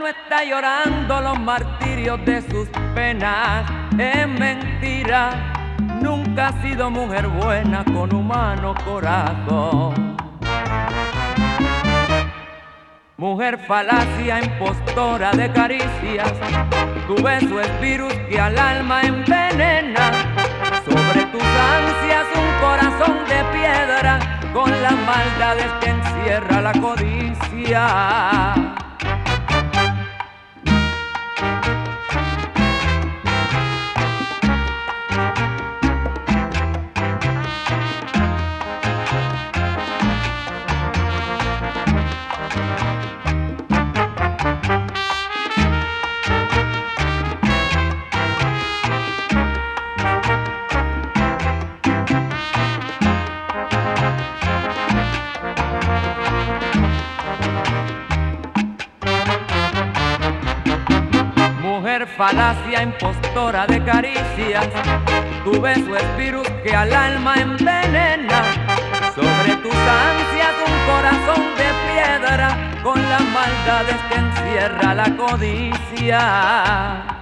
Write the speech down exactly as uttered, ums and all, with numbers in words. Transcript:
no está llorando los martirios de sus penas. Es mentira, nunca ha sido mujer buena con humano corazón. Mujer falacia, impostora de caricias, tu beso es virus que al alma envenena. Sobre tus ansias un corazón de piedra, con las maldades que encierra la codicia. Mujer falacia, impostora de caricias, tu beso es virus que al alma envenena. Sobre tus ansias un corazón de piedra, con las maldades que encierra la codicia.